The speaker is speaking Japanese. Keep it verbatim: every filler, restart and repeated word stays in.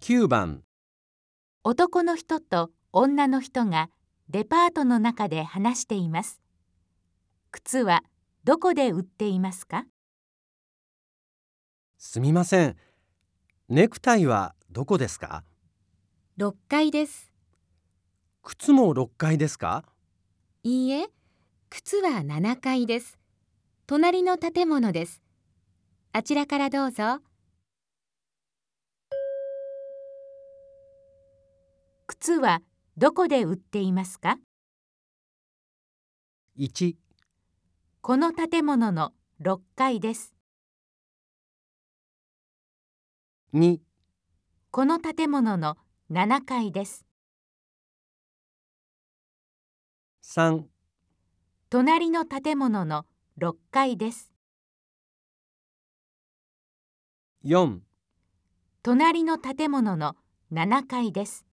きゅうばん、 男の人と女の人がデパートの中で話しています。靴はどこで売っていますか？ すみません。ネクタイはどこですか？ ろっかいです。 靴もろっかいですか？ いいえ、靴はななかいです。隣の建物です。あちらからどうぞ。 靴はどこで売っていますか？ いち、 この建物のろっかいです。 に、 この建物のななかいです。 さん、 隣の建物のろっかいです。 よん、 隣の建物のななかいです。